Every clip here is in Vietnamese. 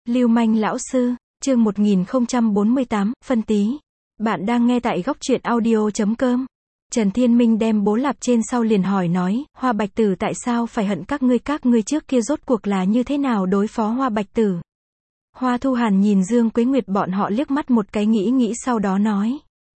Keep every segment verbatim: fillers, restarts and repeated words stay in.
Lưu manh lão sư, chương một nghìn không trăm bốn mươi tám, phân tí. Bạn đang nghe tại góc truyện audio chấm com. Trần Thiên Minh đem bố lạp trên sau liền hỏi nói, Hoa Bạch Tử tại sao phải hận các ngươi, các ngươi trước kia rốt cuộc là như thế nào đối phó Hoa Bạch Tử. Hoa Thu Hàn nhìn Dương Quế Nguyệt bọn họ liếc mắt một cái nghĩ nghĩ sau đó nói.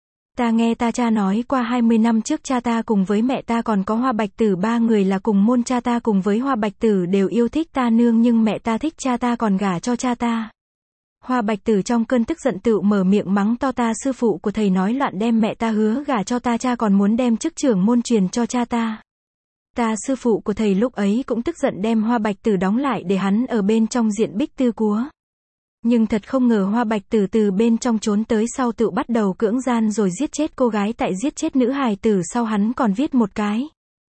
Ta nghe ta cha nói qua hai mươi năm trước cha ta cùng với mẹ ta còn có Hoa Bạch Tử ba người là cùng môn, cha ta cùng với Hoa Bạch Tử đều yêu thích ta nương nhưng mẹ ta thích cha ta còn gả cho cha ta. Hoa Bạch Tử trong cơn tức giận tự mở miệng mắng to ta, sư phụ của thầy nói loạn đem mẹ ta hứa gả cho ta, cha còn muốn đem chức trưởng môn truyền cho cha ta. Ta sư phụ của thầy lúc ấy cũng tức giận đem Hoa Bạch Tử đóng lại để hắn ở bên trong diện bích tư cúa. Nhưng thật không ngờ Hoa Bạch Tử từ bên trong trốn tới sau tự bắt đầu cưỡng gian rồi giết chết cô gái, tại giết chết nữ hài tử sau hắn còn viết một cái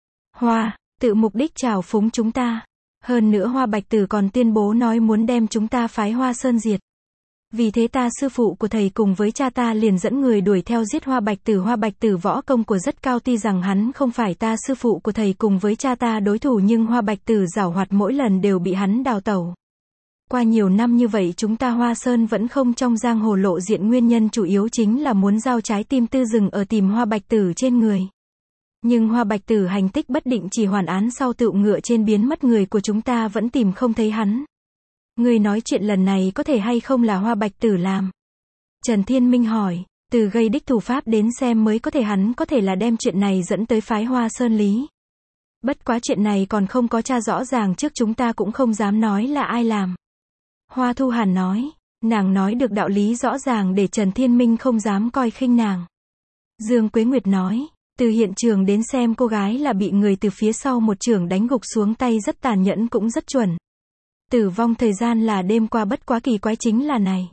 Hoa, tự mục đích trào phúng chúng ta. Hơn nữa Hoa Bạch Tử còn tuyên bố nói muốn đem chúng ta phái Hoa Sơn diệt. Vì thế ta sư phụ của thầy cùng với cha ta liền dẫn người đuổi theo giết Hoa Bạch Tử. Hoa Bạch Tử võ công của rất cao, tuy rằng hắn không phải ta sư phụ của thầy cùng với cha ta đối thủ nhưng Hoa Bạch Tử giảo hoạt mỗi lần đều bị hắn đào tẩu. Qua nhiều năm như vậy chúng ta Hoa Sơn vẫn không trong giang hồ lộ diện, nguyên nhân chủ yếu chính là muốn giao trái tim tư dừng ở tìm Hoa Bạch Tử trên người. Nhưng Hoa Bạch Tử hành tích bất định, chỉ hoàn án sau tự ngựa trên biến mất, người của chúng ta vẫn tìm không thấy hắn. Người nói chuyện lần này có thể hay không là Hoa Bạch Tử làm? Trần Thiên Minh hỏi, từ gây đích thủ pháp đến xem mới có thể hắn có thể là đem chuyện này dẫn tới phái Hoa Sơn lý. Bất quá chuyện này còn không có tra rõ ràng trước, chúng ta cũng không dám nói là ai làm. Hoa Thu Hàn nói, nàng nói được đạo lý rõ ràng để Trần Thiên Minh không dám coi khinh nàng. Dương Quế Nguyệt nói, từ hiện trường đến xem cô gái là bị người từ phía sau một chưởng đánh gục xuống, tay rất tàn nhẫn cũng rất chuẩn. Tử vong thời gian là đêm qua, bất quá kỳ quái chính là này.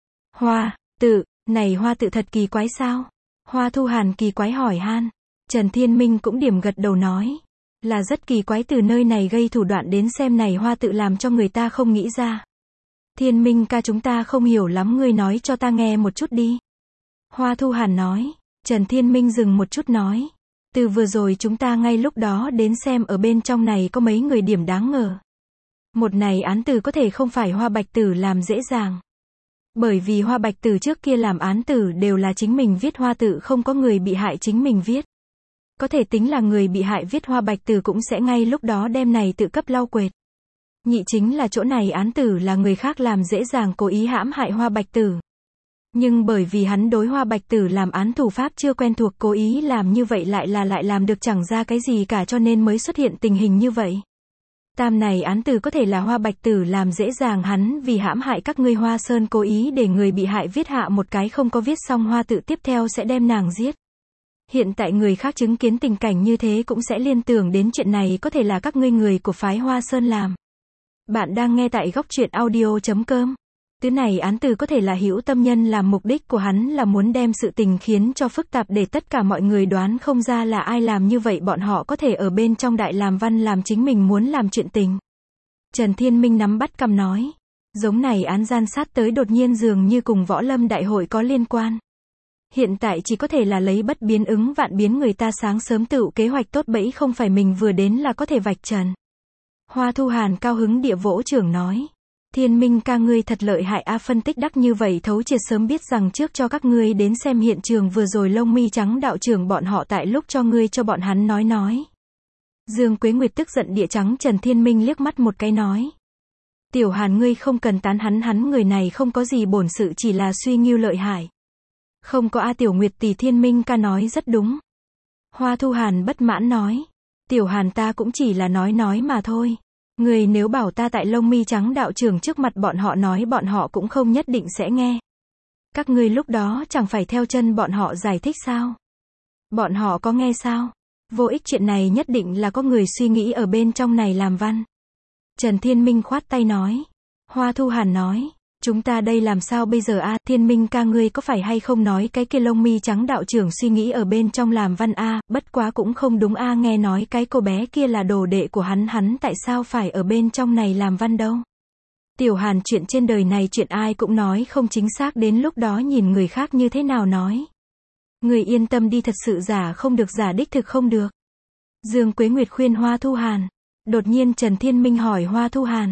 Hoa, tự, này Hoa tự thật kỳ quái sao? Hoa Thu Hàn kỳ quái hỏi han. Trần Thiên Minh cũng điểm gật đầu nói, là rất kỳ quái, từ nơi này gây thủ đoạn đến xem này Hoa tự làm cho người ta không nghĩ ra. Thiên Minh ca, chúng ta không hiểu lắm, ngươi nói cho ta nghe một chút đi. Hoa Thu Hàn nói. Trần Thiên Minh dừng một chút nói, từ vừa rồi chúng ta ngay lúc đó đến xem ở bên trong này có mấy người điểm đáng ngờ. Một này án tử có thể không phải Hoa Bạch Tử làm dễ dàng. Bởi vì Hoa Bạch Tử trước kia làm án tử đều là chính mình viết, Hoa tự không có người bị hại chính mình viết. Có thể tính là người bị hại viết, Hoa Bạch Tử cũng sẽ ngay lúc đó đem này tự cấp lau quệt. Nhị chính là chỗ này án tử là người khác làm, dễ dàng cố ý hãm hại Hoa Bạch Tử. Nhưng bởi vì hắn đối Hoa Bạch Tử làm án thủ pháp chưa quen thuộc, cố ý làm như vậy lại là lại làm được chẳng ra cái gì cả, cho nên mới xuất hiện tình hình như vậy. Tam này án tử có thể là Hoa Bạch Tử làm, dễ dàng hắn vì hãm hại các ngươi Hoa Sơn cố ý để người bị hại viết hạ một cái không có viết xong Hoa tự, tiếp theo sẽ đem nàng giết. Hiện tại người khác chứng kiến tình cảnh như thế cũng sẽ liên tưởng đến chuyện này có thể là các ngươi người của phái Hoa Sơn làm. Bạn đang nghe tại góc truyện audio chấm com. Thứ này án tử có thể là Hữu Tâm Nhân làm, mục đích của hắn là muốn đem sự tình khiến cho phức tạp để tất cả mọi người đoán không ra là ai làm, như vậy bọn họ có thể ở bên trong đại làm văn làm chính mình muốn làm chuyện tình. Trần Thiên Minh nắm bắt cằm nói, giống này án gian sát tới đột nhiên dường như cùng võ lâm đại hội có liên quan. Hiện tại chỉ có thể là lấy bất biến ứng vạn biến, người ta sáng sớm tự kế hoạch tốt bẫy, không phải mình vừa đến là có thể vạch trần. Hoa Thu Hàn cao hứng địa vỗ trưởng nói, Thiên Minh ca ngươi thật lợi hại a, phân tích đắc như vậy thấu triệt, sớm biết rằng trước cho các ngươi đến xem hiện trường vừa rồi lông mi trắng đạo trưởng bọn họ tại lúc cho ngươi cho bọn hắn nói nói. Dương Quế Nguyệt tức giận địa trắng Trần Thiên Minh liếc mắt một cái nói, Tiểu Hàn ngươi không cần tán hắn, hắn người này không có gì bổn sự, chỉ là suy nghiêu lợi hại. Không có a Tiểu Nguyệt tỷ, Thiên Minh ca nói rất đúng. Hoa Thu Hàn bất mãn nói, Tiểu Hàn ta cũng chỉ là nói nói mà thôi. Người nếu bảo ta tại lông mi trắng đạo trưởng trước mặt bọn họ nói, bọn họ cũng không nhất định sẽ nghe. Các ngươi lúc đó chẳng phải theo chân bọn họ giải thích sao? Bọn họ có nghe sao? Vô ích, chuyện này nhất định là có người suy nghĩ ở bên trong này làm văn. Trần Thiên Minh khoát tay nói. Hoa Thu Hàn nói, chúng ta đây làm sao bây giờ a? Thiên Minh ca ngươi có phải hay không nói cái kia lông mi trắng đạo trưởng suy nghĩ ở bên trong làm văn a? Bất quá cũng không đúng a, nghe nói cái cô bé kia là đồ đệ của hắn, hắn tại sao phải ở bên trong này làm văn đâu? Tiểu Hàn, chuyện trên đời này chuyện ai cũng nói không chính xác, đến lúc đó nhìn người khác như thế nào nói. Người yên tâm đi, thật sự giả không được, giả đích thực không được. Dương Quế Nguyệt khuyên Hoa Thu Hàn. Đột nhiên Trần Thiên Minh hỏi Hoa Thu Hàn,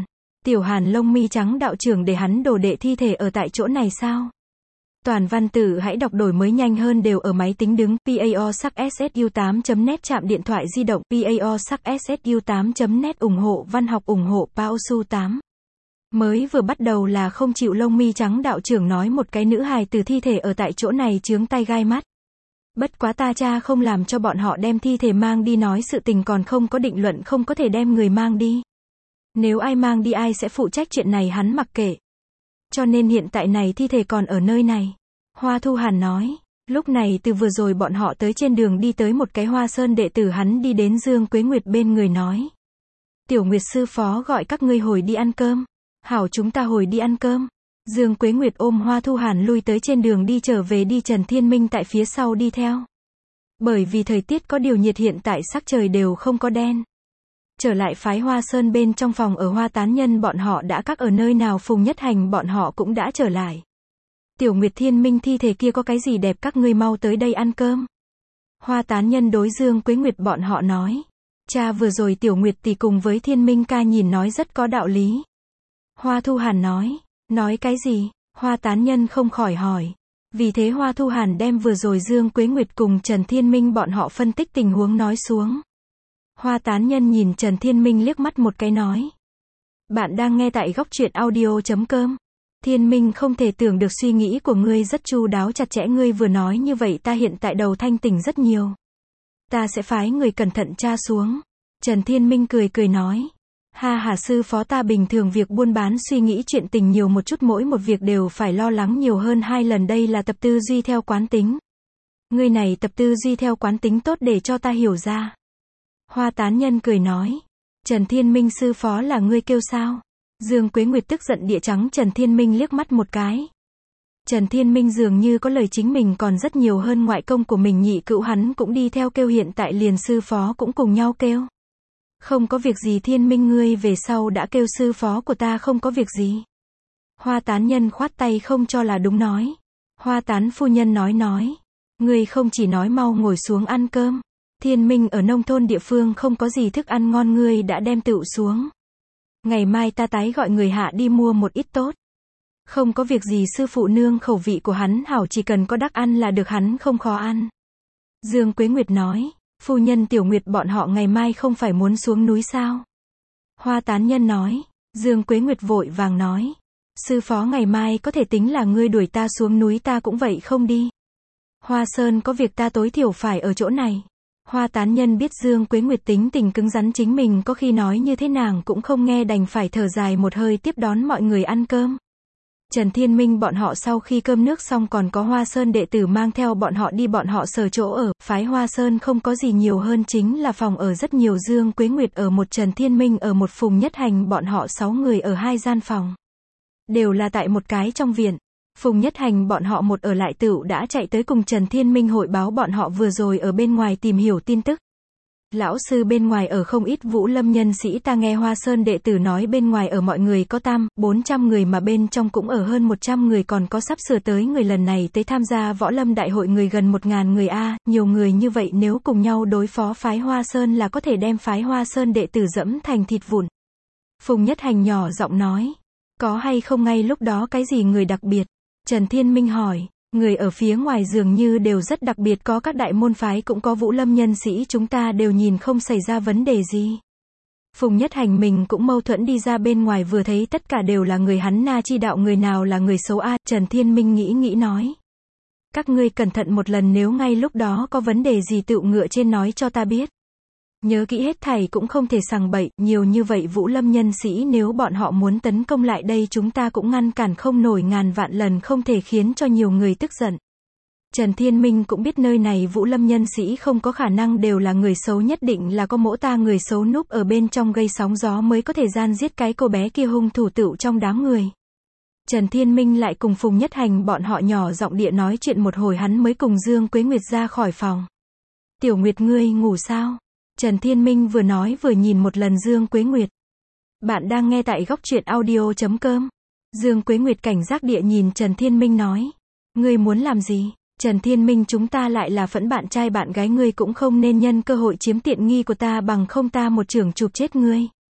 Tiểu Hàn lông mi trắng đạo trưởng để hắn đồ đệ thi thể ở tại chỗ này sao? Toàn văn tự hãy đọc đổi mới nhanh hơn đều ở máy tính đứng, pao sắc s s u tám chấm net chạm điện thoại di động, pao sắc s s u tám chấm net ủng hộ văn học ủng hộ Paosu tám. Mới vừa bắt đầu là không chịu lông mi trắng đạo trưởng nói một cái nữ hài từ thi thể ở tại chỗ này chướng tay gai mắt. Bất quá ta cha không làm cho bọn họ đem thi thể mang đi nói sự tình còn không có định luận không có thể đem người mang đi. Nếu ai mang đi ai sẽ phụ trách chuyện này hắn mặc kệ. Cho nên hiện tại này thi thể còn ở nơi này. Hoa Thu Hàn nói. Lúc này từ vừa rồi bọn họ tới trên đường đi tới một cái Hoa Sơn đệ tử hắn đi đến Dương Quế Nguyệt bên người nói. Tiểu Nguyệt sư phó gọi các ngươi hồi đi ăn cơm. Hảo chúng ta hồi đi ăn cơm. Dương Quế Nguyệt ôm Hoa Thu Hàn lui tới trên đường đi trở về đi Trần Thiên Minh tại phía sau đi theo. Bởi vì thời tiết có điều nhiệt hiện tại sắc trời đều không có đen. Trở lại phái Hoa Sơn bên trong phòng ở Hoa Tán Nhân bọn họ đã các ở nơi nào Phùng Nhất Hành bọn họ cũng đã trở lại. Tiểu Nguyệt Thiên Minh thi thể kia có cái gì đẹp các ngươi mau tới đây ăn cơm. Hoa Tán Nhân đối Dương Quế Nguyệt bọn họ nói. Cha vừa rồi Tiểu Nguyệt tỷ cùng với Thiên Minh ca nhìn nói rất có đạo lý. Hoa Thu Hàn nói. Nói cái gì? Hoa Tán Nhân không khỏi hỏi. Vì thế Hoa Thu Hàn đem vừa rồi Dương Quế Nguyệt cùng Trần Thiên Minh bọn họ phân tích tình huống nói xuống. Hoa Tán Nhân nhìn Trần Thiên Minh liếc mắt một cái nói. Bạn đang nghe tại góc truyện audio chấm com. Thiên Minh không thể tưởng được suy nghĩ của ngươi rất chu đáo chặt chẽ ngươi vừa nói như vậy ta hiện tại đầu thanh tỉnh rất nhiều. Ta sẽ phái người cẩn thận tra xuống. Trần Thiên Minh cười cười nói. Ha hà sư phó ta bình thường việc buôn bán suy nghĩ chuyện tình nhiều một chút mỗi một việc đều phải lo lắng nhiều hơn hai lần đây là tập tư duy theo quán tính. Ngươi này tập tư duy theo quán tính tốt để cho ta hiểu ra. Hoa Tán Nhân cười nói. Trần Thiên Minh sư phó là ngươi kêu sao? Dương Quế Nguyệt tức giận địa trắng Trần Thiên Minh liếc mắt một cái. Trần Thiên Minh dường như có lời chính mình còn rất nhiều hơn ngoại công của mình nhị cữu hắn cũng đi theo kêu hiện tại liền sư phó cũng cùng nhau kêu. Không có việc gì Thiên Minh ngươi về sau đã kêu sư phó của ta không có việc gì. Hoa Tán Nhân khoát tay không cho là đúng nói. Hoa Tán phu nhân nói nói. Ngươi không chỉ nói mau ngồi xuống ăn cơm. Thiên Minh ở nông thôn địa phương không có gì thức ăn ngon ngươi đã đem tựu xuống. Ngày mai ta tái gọi người hạ đi mua một ít tốt. Không có việc gì sư phụ nương khẩu vị của hắn hảo chỉ cần có đắc ăn là được hắn không khó ăn. Dương Quế Nguyệt nói. Phu nhân Tiểu Nguyệt bọn họ ngày mai không phải muốn xuống núi sao? Hoa Tán Nhân nói. Dương Quế Nguyệt vội vàng nói. Sư phó ngày mai có thể tính là ngươi đuổi ta xuống núi ta cũng vậy không đi. Hoa Sơn có việc ta tối thiểu phải ở chỗ này. Hoa Tán Nhân biết Dương Quế Nguyệt tính tình cứng rắn chính mình có khi nói như thế nàng cũng không nghe đành phải thở dài một hơi tiếp đón mọi người ăn cơm. Trần Thiên Minh bọn họ sau khi cơm nước xong còn có Hoa Sơn đệ tử mang theo bọn họ đi bọn họ sở chỗ ở, phái Hoa Sơn không có gì nhiều hơn chính là phòng ở rất nhiều Dương Quế Nguyệt ở một Trần Thiên Minh ở một Phùng Nhất Hành bọn họ sáu người ở hai gian phòng. Đều là tại một cái trong viện. Phùng Nhất Hành bọn họ một ở lại tựu đã chạy tới cùng Trần Thiên Minh hội báo bọn họ vừa rồi ở bên ngoài tìm hiểu tin tức. Lão sư bên ngoài ở không ít Vũ Lâm nhân sĩ ta nghe Hoa Sơn đệ tử nói bên ngoài ở mọi người có tam, bốn trăm người mà bên trong cũng ở hơn một trăm người còn có sắp sửa tới người lần này tới tham gia Võ Lâm đại hội người gần một ngàn người a, nhiều người như vậy nếu cùng nhau đối phó phái Hoa Sơn là có thể đem phái Hoa Sơn đệ tử dẫm thành thịt vụn. Phùng Nhất Hành nhỏ giọng nói. Có hay không ngay lúc đó cái gì người đặc biệt? Trần Thiên Minh hỏi. Người ở phía ngoài dường như đều rất đặc biệt có các đại môn phái cũng có Vũ Lâm nhân sĩ chúng ta đều nhìn không xảy ra vấn đề gì. Phùng Nhất Hành mình cũng mâu thuẫn đi ra bên ngoài vừa thấy tất cả đều là người hắn na chi đạo người nào là người xấu a, Trần Thiên Minh nghĩ nghĩ nói. Các ngươi cẩn thận một lần nếu ngay lúc đó có vấn đề gì tựu ngựa trên nói cho ta biết. Nhớ kỹ hết thảy cũng không thể sằng bậy, nhiều như vậy Vũ Lâm nhân sĩ nếu bọn họ muốn tấn công lại đây chúng ta cũng ngăn cản không nổi ngàn vạn lần không thể khiến cho nhiều người tức giận. Trần Thiên Minh cũng biết nơi này Vũ Lâm nhân sĩ không có khả năng đều là người xấu nhất định là có mỗ ta người xấu núp ở bên trong gây sóng gió mới có thể gian giết cái cô bé kia hung thủ tựu trong đám người. Trần Thiên Minh lại cùng Phùng Nhất Hành bọn họ nhỏ giọng địa nói chuyện một hồi hắn mới cùng Dương Quế Nguyệt ra khỏi phòng. Tiểu Nguyệt ngươi ngủ sao? Trần Thiên Minh vừa nói vừa nhìn một lần Dương Quế Nguyệt. Bạn đang nghe tại góc truyện audio chấm com. Dương Quế Nguyệt cảnh giác địa nhìn Trần Thiên Minh nói. Ngươi muốn làm gì? Trần Thiên Minh chúng ta lại là phẫn bạn trai bạn gái ngươi cũng không nên nhân cơ hội chiếm tiện nghi của ta bằng không ta một chưởng chụp chết ngươi.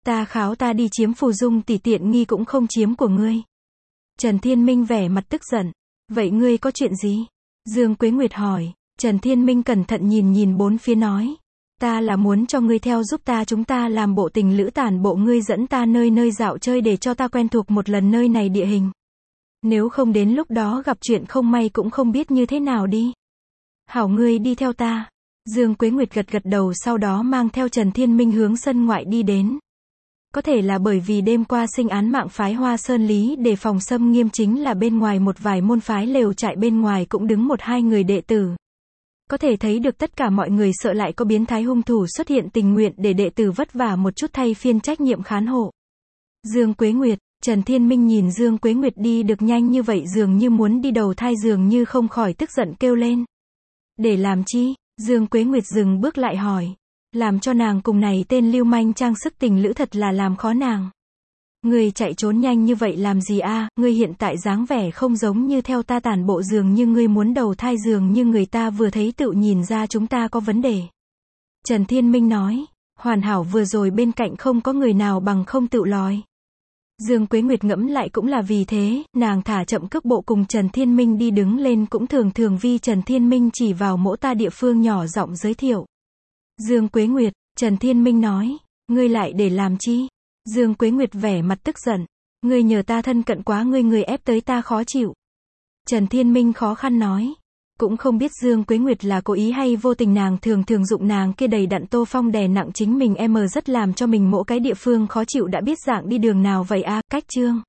Ta kháo ta đi chiếm Phù Dung tỷ tiện nghi cũng không chiếm của ngươi. Trần Thiên Minh vẻ mặt tức giận. Vậy ngươi có chuyện gì? Dương Quế Nguyệt hỏi. Trần Thiên Minh cẩn thận nhìn nhìn bốn phía nói. Ta là muốn cho ngươi theo giúp ta, chúng ta làm bộ tình lữ tản bộ, ngươi dẫn ta nơi nơi dạo chơi để cho ta quen thuộc một lần nơi này địa hình. Nếu không đến lúc đó gặp chuyện không may cũng không biết như thế nào đi. Hảo, ngươi đi theo ta. Dương Quế Nguyệt gật gật đầu, sau đó mang theo Trần Thiên Minh hướng sân ngoại đi đến. Có thể là bởi vì đêm qua sinh án mạng phái Hoa Sơn Lý đề phòng xâm nghiêm, chính là bên ngoài một vài môn phái lều trại bên ngoài cũng đứng một hai người đệ tử. Có thể thấy được tất cả mọi người sợ lại có biến thái hung thủ xuất hiện, tình nguyện để đệ tử vất vả một chút thay phiên trách nhiệm khán hộ. Dương Quế Nguyệt, Trần Thiên Minh nhìn Dương Quế Nguyệt đi được nhanh như vậy, dường như muốn đi đầu thai, dường như không khỏi tức giận kêu lên. Để làm chi? Dương Quế Nguyệt dừng bước lại hỏi. Làm cho nàng cùng này tên lưu manh trang sức tình lữ thật là làm khó nàng. Ngươi chạy trốn nhanh như vậy làm gì a? À? Ngươi hiện tại dáng vẻ không giống như theo ta tản bộ, dường như ngươi muốn đầu thai, dường như người ta vừa thấy tự nhìn ra chúng ta có vấn đề. Trần Thiên Minh nói. Hoàn hảo, vừa rồi bên cạnh không có người nào bằng không tự lòi. Dương Quế Nguyệt ngẫm lại cũng là vì thế, nàng thả chậm cước bộ cùng Trần Thiên Minh đi, đứng lên cũng thường thường vi Trần Thiên Minh chỉ vào mỗ ta địa phương nhỏ giọng giới thiệu. Dương Quế Nguyệt, Trần Thiên Minh nói, ngươi lại để làm chi? Dương Quế Nguyệt vẻ mặt tức giận. Ngươi nhờ ta thân cận quá, ngươi người ép tới ta khó chịu. Trần Thiên Minh khó khăn nói. Cũng không biết Dương Quế Nguyệt là cố ý hay vô tình, nàng thường thường dụng nàng kia đầy đặn tô phong đè nặng chính mình, em rất làm cho mình mỗi cái địa phương khó chịu, đã biết dạng đi đường nào vậy a? À, cách chương.